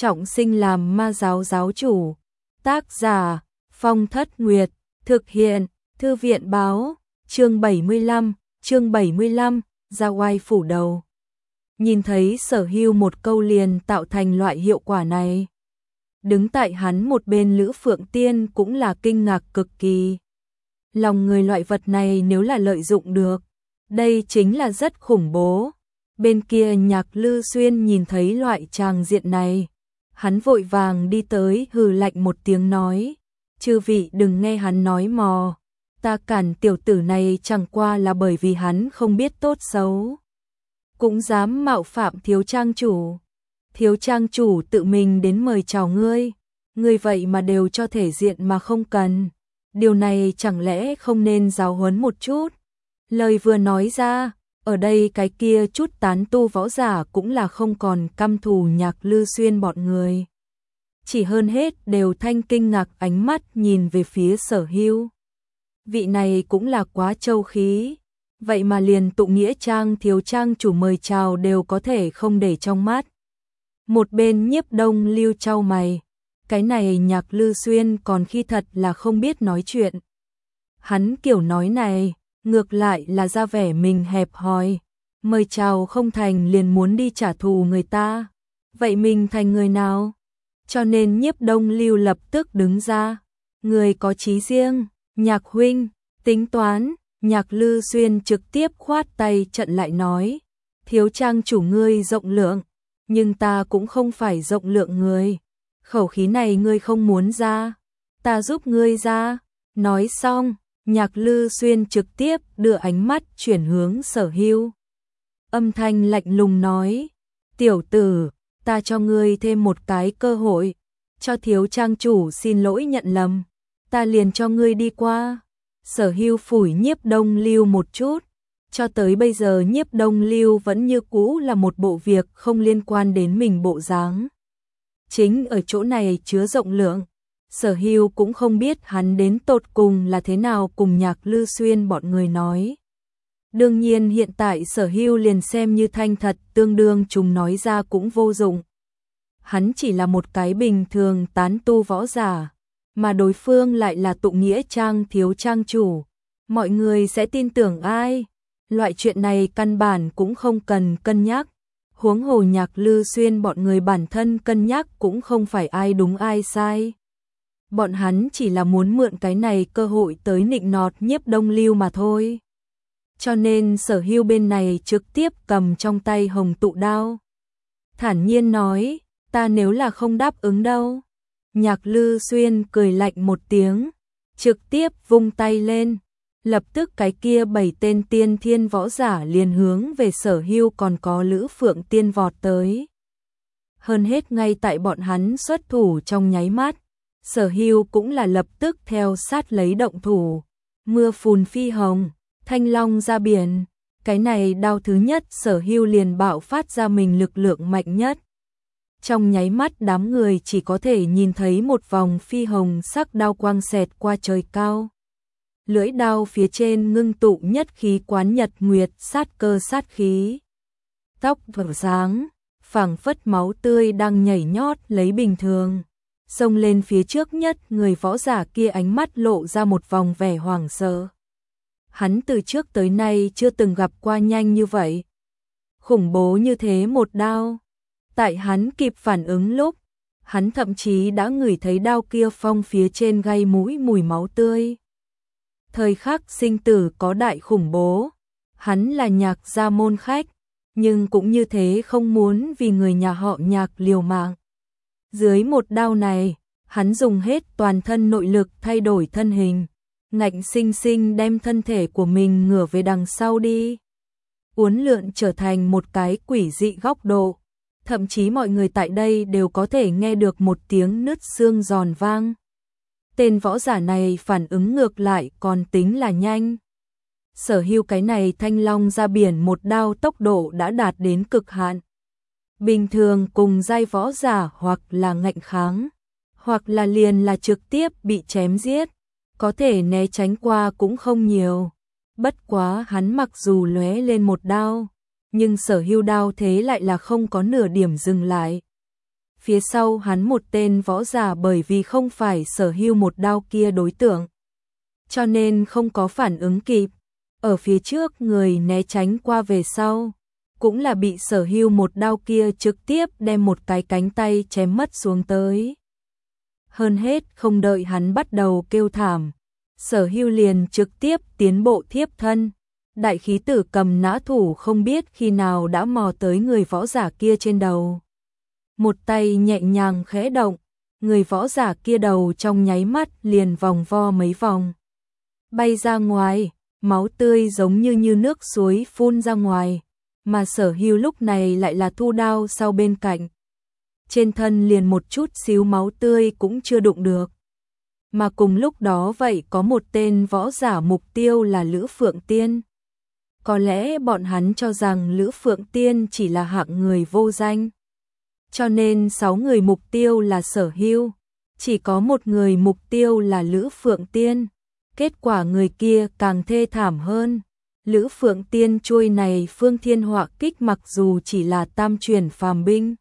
trọng sinh làm ma giáo giáo chủ. Tác giả Phong Thất Nguyệt, thực hiện Thư viện báo, chương 75, ra oai phủ đầu. Nhìn thấy Sở Hưu một câu liền tạo thành loại hiệu quả này. Đứng tại hắn một bên Lữ Phượng Tiên cũng là kinh ngạc cực kỳ. Lòng người loại vật này nếu là lợi dụng được, đây chính là rất khủng bố. Bên kia Nhạc Lư Xuyên nhìn thấy loại tràng diện này, hắn vội vàng đi tới hừ lạnh một tiếng nói, chư vị đừng nghe hắn nói mò, ta cản tiểu tử này chẳng qua là bởi vì hắn không biết tốt xấu. Cũng dám mạo phạm thiếu trang chủ. Thiếu trang chủ tự mình đến mời chào ngươi, ngươi vậy mà đều cho thể diện mà không cần. Điều này chẳng lẽ không nên giáo huấn một chút? Lời vừa nói ra, ở đây cái kia chút tán tu võ giả cũng là không còn căm thù Nhạc Lư Xuyên bọn người. Chỉ hơn hết đều thanh kinh ngạc ánh mắt nhìn về phía Sở Hưu. Vị này cũng là quá châu khí, vậy mà liền tụ nghĩa trang thiếu trang chủ mời chào đều có thể không để trong mắt. Một bên Nhiếp Đông Lưu chau mày, cái này Nhạc Lư Xuyên còn khi thật là không biết nói chuyện. Hắn kiểu nói này, ngược lại là ra vẻ mình hẹp hòi, mời chào không thành liền muốn đi trả thù người ta. Vậy mình thành người nào? Cho nên Nhiếp Đông Lưu lập tức đứng ra, người có chí riêng, Nhạc huynh, tính toán. Nhạc Lư Xuyên trực tiếp khoát tay trận lại nói, thiếu trang chủ ngươi rộng lượng, nhưng ta cũng không phải rộng lượng người. Khẩu khí này ngươi không muốn ra, ta giúp ngươi ra. Nói xong, Nhạc Lư Xuyên trực tiếp đưa ánh mắt chuyển hướng Sở Hưu. Âm thanh lạnh lùng nói, tiểu tử, ta cho ngươi thêm một cái cơ hội, cho thiếu trang chủ xin lỗi nhận lầm, ta liền cho ngươi đi qua. Sở Hưu phủi Nhiếp Đông Lưu một chút, cho tới bây giờ Nhiếp Đông Lưu vẫn như cũ là một bộ việc không liên quan đến mình bộ dáng. Chính ở chỗ này chứa rộng lượng, Sở Hưu cũng không biết hắn đến tột cùng là thế nào cùng Nhạc Lư Xuyên bọn người nói. Đương nhiên hiện tại Sở Hưu liền xem như thanh thật tương đương chúng nói ra cũng vô dụng. Hắn chỉ là một cái bình thường tán tu võ giả, mà đối phương lại là tụ nghĩa trang thiếu trang chủ. Mọi người sẽ tin tưởng ai? Loại chuyện này căn bản cũng không cần cân nhắc. Huống hồ Nhạc Lư Xuyên bọn người bản thân cân nhắc cũng không phải ai đúng ai sai. Bọn hắn chỉ là muốn mượn cái này cơ hội tới nịnh nọt Nhiếp Đông Lưu mà thôi. Cho nên Sở Hưu bên này trực tiếp cầm trong tay hồng tụ đao. Thản nhiên nói, ta nếu là không đáp ứng đâu. Nhạc Lư Xuyên cười lạnh một tiếng, trực tiếp vung tay lên. Lập tức cái kia 7 tên tiên thiên võ giả liền hướng về Sở Hưu còn có Lữ Phượng Tiên vọt tới. Hơn hết ngay tại bọn hắn xuất thủ trong nháy mắt, Sở Hưu cũng là lập tức theo sát lấy động thủ. Mưa phùn phi hồng, thanh long ra biển, cái này đao thứ nhất Sở Hưu liền bạo phát ra mình lực lượng mạnh nhất. Trong nháy mắt đám người chỉ có thể nhìn thấy một vòng phi hồng sắc đao quang xẹt qua trời cao. Lưỡi đao phía trên ngưng tụ nhất khí quán nhật nguyệt sát cơ sát khí. Tóc vầng sáng, phảng phất máu tươi đang nhảy nhót lấy bình thường. Xông lên phía trước nhất người võ giả kia ánh mắt lộ ra một vòng vẻ hoảng sợ. Hắn từ trước tới nay chưa từng gặp qua nhanh như vậy. Khủng bố như thế một đao. Tại hắn kịp phản ứng lúc, hắn thậm chí đã ngửi thấy đao kia phong phía trên gây mũi mùi máu tươi. Thời khắc sinh tử có đại khủng bố, hắn là Nhạc gia môn khách, nhưng cũng như thế không muốn vì người nhà họ Nhạc liều mạng. Dưới một đao này, hắn dùng hết toàn thân nội lực thay đổi thân hình, ngạnh sinh sinh đem thân thể của mình ngửa về đằng sau đi. Uốn lượn trở thành một cái quỷ dị góc độ. Thậm chí mọi người tại đây đều có thể nghe được một tiếng nứt xương giòn vang. Tên võ giả này phản ứng ngược lại còn tính là nhanh. Sở Hưu cái này thanh long ra biển một đao tốc độ đã đạt đến cực hạn. Bình thường cùng giai võ giả hoặc là ngạnh kháng, hoặc là liền là trực tiếp bị chém giết, có thể né tránh qua cũng không nhiều. Bất quá hắn mặc dù lóe lên một đao, nhưng Sở Hưu đao thế lại là không có nửa điểm dừng lại. phía sau hắn một tên võ giả bởi vì không phải Sở Hưu một đao kia đối tượng, cho nên không có phản ứng kịp. Ở phía trước người né tránh qua về sau, cũng là bị Sở Hưu một đao kia trực tiếp đem một cái cánh tay chém mất xuống tới. Hơn hết không đợi hắn bắt đầu kêu thảm, Sở Hưu liền trực tiếp tiến bộ thiếp thân. Đại khí tử cầm nã thủ không biết khi nào đã mò tới người võ giả kia trên đầu. Một tay nhẹ nhàng khẽ động, người võ giả kia đầu trong nháy mắt liền vòng vo mấy vòng. Bay ra ngoài, máu tươi giống như nước suối phun ra ngoài, mà Sở Hưu lúc này lại là thu đao sau bên cạnh. Trên thân liền một chút xíu máu tươi cũng chưa đụng được. Mà cùng lúc đó vậy có một tên võ giả mục tiêu là Lữ Phượng Tiên. Có lẽ bọn hắn cho rằng Lữ Phượng Tiên chỉ là hạng người vô danh. Cho nên 6 người mục tiêu là Sở Hưu, chỉ có một người mục tiêu là Lữ Phượng Tiên. Kết quả người kia càng thê thảm hơn. Lữ Phượng Tiên chuôi này Phương Thiên Họa kích mặc dù chỉ là tam truyền phàm binh,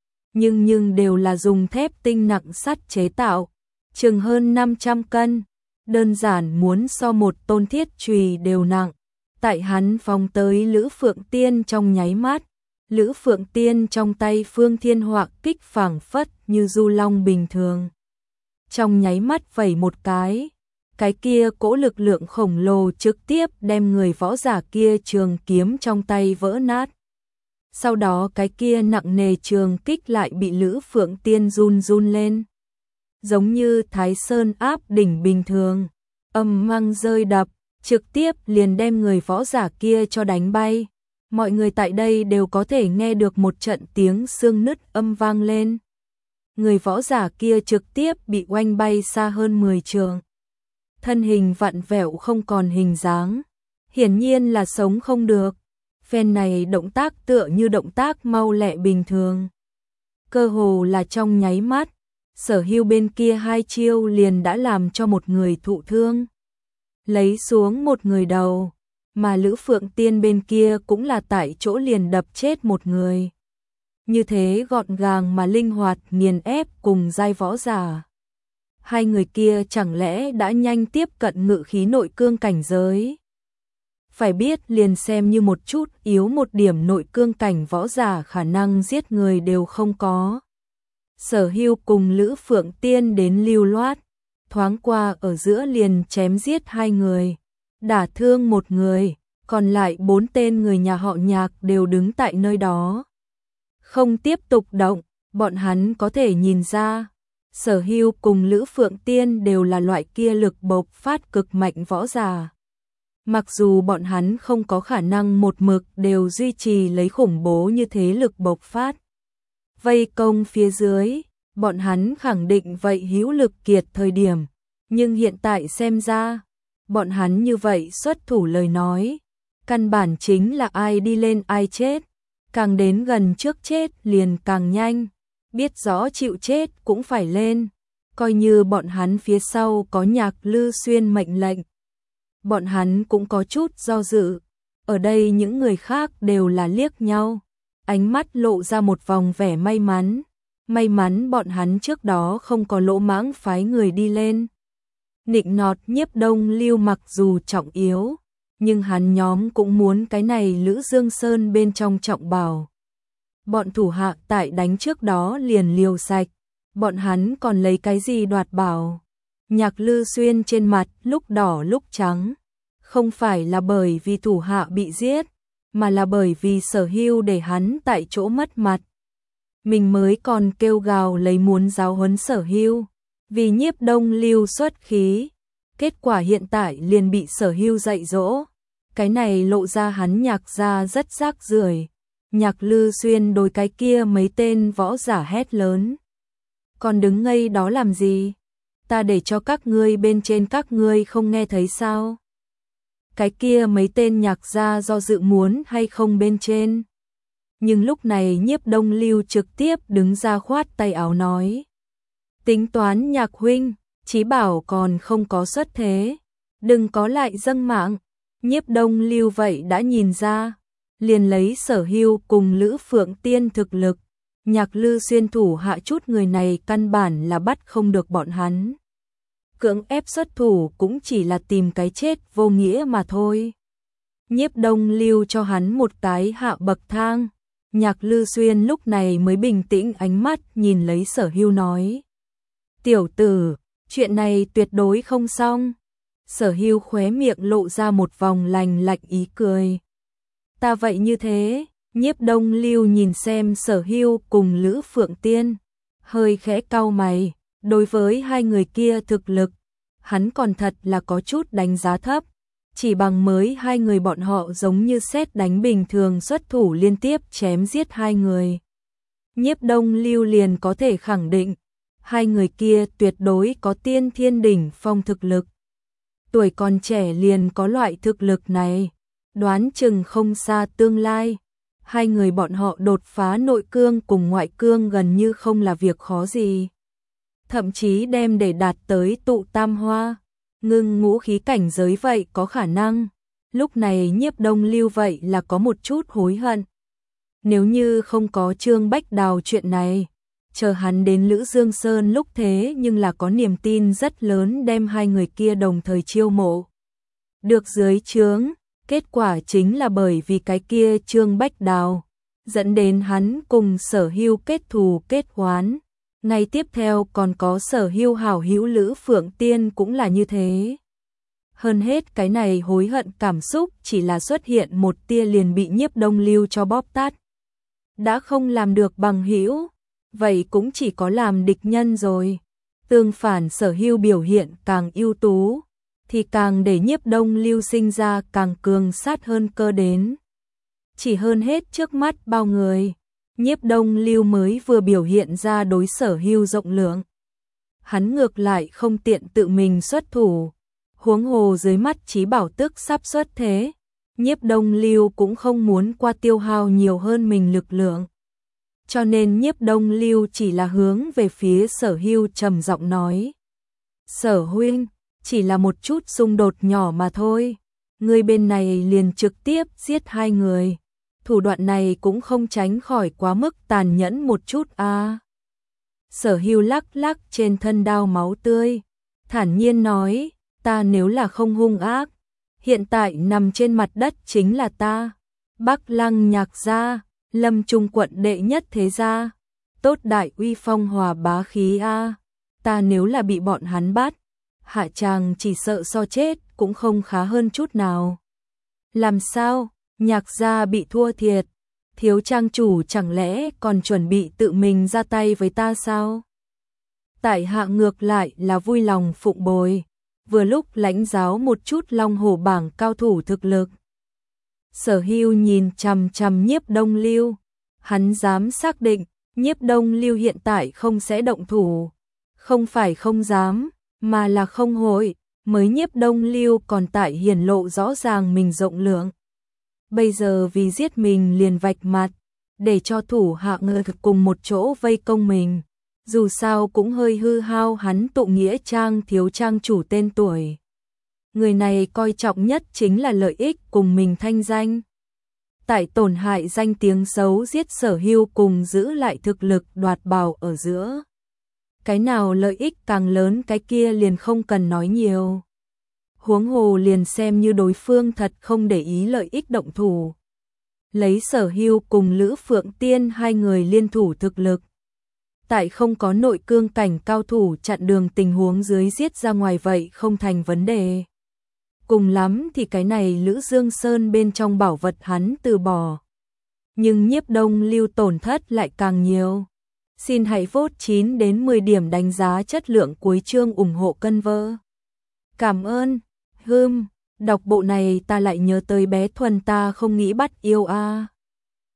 nhưng đều là dùng thép tinh nặng sắt chế tạo, chừng hơn 500 cân, đơn giản muốn so một tôn thiết chùy đều nặng. Tại hắn phóng tới Lữ Phượng Tiên trong nháy mắt, Lữ Phượng Tiên trong tay Phương Thiên Họa kích phảng phất như du long bình thường. Trong nháy mắt vẩy một cái kia cỗ lực lượng khổng lồ trực tiếp đem người võ giả kia trường kiếm trong tay vỡ nát. Sau đó cái kia nặng nề trường kích lại bị Lữ Phượng Tiên run lên. Giống như Thái Sơn áp đỉnh bình thường, ầm vang rơi đập, trực tiếp liền đem người võ giả kia cho đánh bay. Mọi người tại đây đều có thể nghe được một trận tiếng xương nứt âm vang lên. Người võ giả kia trực tiếp bị oanh bay xa hơn 10 trượng. Thân hình vặn vẹo không còn hình dáng, hiển nhiên là sống không được. Phen này động tác tựa như động tác mau lẹ bình thường. Cơ hồ là trong nháy mắt, Sở Hưu bên kia 2 chiêu liền đã làm cho một người thụ thương, lấy xuống một người đầu, mà Lữ Phượng Tiên bên kia cũng là tại chỗ liền đập chết một người. Như thế gọn gàng mà linh hoạt nghiền ép cùng giai võ giả. 2 người kia chẳng lẽ đã nhanh tiếp cận ngự khí nội cương cảnh giới? Phải biết liền xem như một chút yếu một điểm nội cương cảnh võ giả khả năng giết người đều không có. Sở Hưu cùng Lữ Phượng Tiên đến lưu loát, thoáng qua ở giữa liền chém giết 2 người, đả thương một người, còn lại 4 tên người nhà họ Nhạc đều đứng tại nơi đó. Không tiếp tục động, bọn hắn có thể nhìn ra, Sở Hưu cùng Lữ Phượng Tiên đều là loại kia lực bộc phát cực mạnh võ giả. Mặc dù bọn hắn không có khả năng một mực đều duy trì lấy khủng bố như thế lực bộc phát. Vây công phía dưới, bọn hắn khẳng định vậy hữu lực kiệt thời điểm, nhưng hiện tại xem ra, bọn hắn như vậy xuất thủ lời nói, căn bản chính là ai đi lên ai chết, càng đến gần trước chết liền càng nhanh, biết rõ chịu chết cũng phải lên, coi như bọn hắn phía sau có Nhạc Lư Xuyên mệnh lệnh. Bọn hắn cũng có chút do dự, ở đây những người khác đều là liếc nhau, ánh mắt lộ ra một vòng vẻ may mắn bọn hắn trước đó không có lỗ mãng phái người đi lên. Nịnh nọt Nhiếp Đông Lưu mặc dù trọng yếu, nhưng hắn nhóm cũng muốn cái này Lữ Dương Sơn bên trong trọng bảo. Bọn thủ hạ tại đánh trước đó liền liều sạch, bọn hắn còn lấy cái gì đoạt bảo. Nhạc Lư Xuyên trên mặt lúc đỏ lúc trắng, không phải là bởi vì thủ hạ bị giết, mà là bởi vì Sở Hưu để hắn tại chỗ mất mặt. Mình mới còn kêu gào lấy muốn giáo huấn Sở Hưu, vì Nhiếp Đông Lưu xuất khí, kết quả hiện tại liền bị Sở Hưu dạy dỗ. Cái này lộ ra hắn Nhạc gia rất rác rưởi. Nhạc Lư Xuyên đối cái kia mấy tên võ giả hét lớn. Còn đứng ngây đó làm gì? Ta để cho các ngươi bên trên các ngươi không nghe thấy sao? Cái kia mấy tên Nhạc gia do dự muốn hay không bên trên. Nhưng lúc này Nhiếp Đông Lưu trực tiếp đứng ra khoát tay áo nói. Tính toán Nhạc huynh, Chí Bảo còn không có xuất thế, đừng có lại dâng mạng. Nhiếp Đông Lưu vậy đã nhìn ra, liền lấy Sở Hưu cùng Lữ Phượng Tiên thực lực, Nhạc Lư Xuyên thủ hạ chút người này căn bản là bắt không được bọn hắn. Cưỡng ép xuất thủ cũng chỉ là tìm cái chết vô nghĩa mà thôi. Nhiếp Đông lưu cho hắn một cái hạ bậc thang. Nhạc Lư Xuyên lúc này mới bình tĩnh ánh mắt nhìn lấy Sở Hưu nói. Tiểu tử, chuyện này tuyệt đối không xong. Sở Hưu khóe miệng lộ ra một vòng lành lạnh ý cười. Ta vậy như thế, Nhiếp Đông lưu nhìn xem Sở Hưu cùng Lữ Phượng Tiên. Hơi khẽ cau mày, đối với hai người kia thực lực, hắn còn thật là có chút đánh giá thấp. Chỉ bằng mới hai người bọn họ giống như sét đánh bình thường xuất thủ liên tiếp chém giết hai người. Nhiếp Đông lưu liền có thể khẳng định, hai người kia tuyệt đối có tiên thiên đỉnh phong thực lực. Tuổi còn trẻ liền có loại thực lực này, đoán chừng không xa tương lai. Hai người bọn họ đột phá nội cương cùng ngoại cương gần như không là việc khó gì. Thậm chí đem để đạt tới tụ tam hoa, ngưng ngũ khí cảnh giới vậy có khả năng. Lúc này Nhiếp Đông lưu vậy là có một chút hối hận. Nếu như không có Trương Bách Đào chuyện này, chờ hắn đến Lữ Dương Sơn lúc thế nhưng là có niềm tin rất lớn đem hai người kia đồng thời chiêu mộ được dưới trướng. Kết quả chính là bởi vì cái kia Trương Bách Đào, dẫn đến hắn cùng Sở Hưu kết thù kết oán. Ngay tiếp theo còn có Sở Hưu hảo hữu Lữ Phượng Tiên cũng là như thế. Hơn hết cái này hối hận cảm xúc chỉ là xuất hiện một tia liền bị Nhiếp Đông lưu cho bóp tát. Đã không làm được bằng hữu, vậy cũng chỉ có làm địch nhân rồi. Tương phản Sở Hưu biểu hiện càng ưu tú, thì càng để Nhiếp Đông lưu sinh ra càng cường sát hơn cơ đến. Chỉ hơn hết trước mắt bao người, Nhiếp Đông lưu mới vừa biểu hiện ra đối Sở Hưu rộng lượng. Hắn ngược lại không tiện tự mình xuất thủ, huống hồ dưới mắt Chí Bảo tức sắp xuất thế, Nhiếp Đông lưu cũng không muốn qua tiêu hao nhiều hơn mình lực lượng. Cho nên Nhiếp Đông lưu chỉ là hướng về phía Sở Hưu trầm giọng nói. Sở huynh, chỉ là một chút xung đột nhỏ mà thôi. Người bên này liền trực tiếp giết hai người. Thủ đoạn này cũng không tránh khỏi quá mức tàn nhẫn một chút à. Sở Hưu lắc lắc trên thân đao máu tươi, thản nhiên nói, ta nếu là không hung ác, hiện tại nằm trên mặt đất chính là ta. Bắc Lăng Nhạc gia, Lâm Trung quận đệ nhất thế gia, tốt đại uy phong hòa bá khí a. Ta nếu là bị bọn hắn bắt, hạ chàng chỉ sợ so chết cũng không khá hơn chút nào. Làm sao, Nhạc gia bị thua thiệt, thiếu trang chủ chẳng lẽ còn chuẩn bị tự mình ra tay với ta sao? Tại hạ ngược lại là vui lòng phụng bồi, vừa lúc lãnh giáo một chút Long Hổ bảng cao thủ thực lực. Sở Hưu nhìn chằm chằm Nhiếp Đông lưu, hắn dám xác định Nhiếp Đông lưu hiện tại không sẽ động thủ, không phải không dám, mà là không hội, mới Nhiếp Đông lưu còn tại hiển lộ rõ ràng mình rộng lượng. Bây giờ vì giết mình liền vạch mặt, để cho thủ hạ ngơ cùng một chỗ vây công mình, dù sao cũng hơi hư hao hắn tụ nghĩa trang thiếu trang chủ tên tuổi. Người này coi trọng nhất chính là lợi ích cùng mình thanh danh. Tại tổn hại danh tiếng xấu giết Sở Hưu cùng giữ lại thực lực đoạt bảo ở giữa. Cái nào lợi ích càng lớn cái kia liền không cần nói nhiều. Huống hồ liền xem như đối phương thật không để ý lợi ích động thủ. Lấy Sở Hưu cùng Lữ Phượng Tiên hai người liên thủ thực lực. Tại không có nội cương cảnh cao thủ chặn đường tình huống dưới giết ra ngoài vậy không thành vấn đề. Cùng lắm thì cái này Lữ Dương Sơn bên trong bảo vật hắn từ bỏ. Nhưng Nhiếp Đông lưu tổn thất lại càng nhiều. Xin hãy vote 9 đến 10 điểm đánh giá chất lượng cuối chương ủng hộ cân vơ. Cảm ơn. Đọc bộ này ta lại nhớ tới bé Thuần ta không nghĩ bắt yêu a.